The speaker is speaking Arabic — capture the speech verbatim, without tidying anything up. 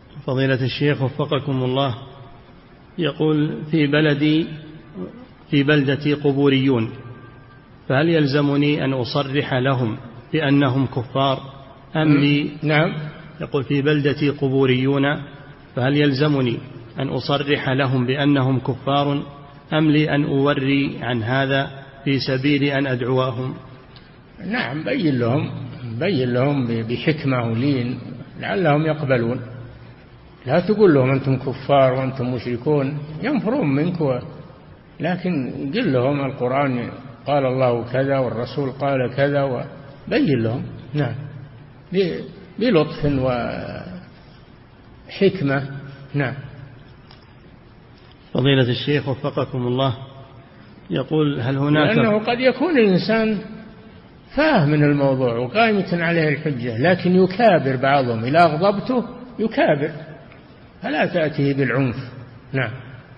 فضيلة الشيخ وفقكم الله، يقول في بلدي في بلدتي قبوريون، فهل يلزمني أن أصرح لهم بأنهم كفار أم لي؟ نعم. يقول في بلدتي قبوريون، فهل يلزمني أن أصرح لهم بأنهم كفار أم لي أن أوري عن هذا في سبيل أن أدعوهم؟ نعم، بين لهم بين لهم بحكمة ولين لعلهم يقبلون. لا تقول لهم أنتم كفار وأنتم مشركون ينفرون منك، لكن قل لهم القرآن قال الله كذا والرسول قال كذا، وبين لهم. نعم، بلطف وحكمة. نعم. فضيلة الشيخ وفقكم الله، يقول هل هناك، لأنه قد يكون الإنسان فاهم من الموضوع وقائمة عليه الحجة، لكن يكابر بعضهم، إذا أغضبته يكابر، فلا تأتيه بالعنف. نعم.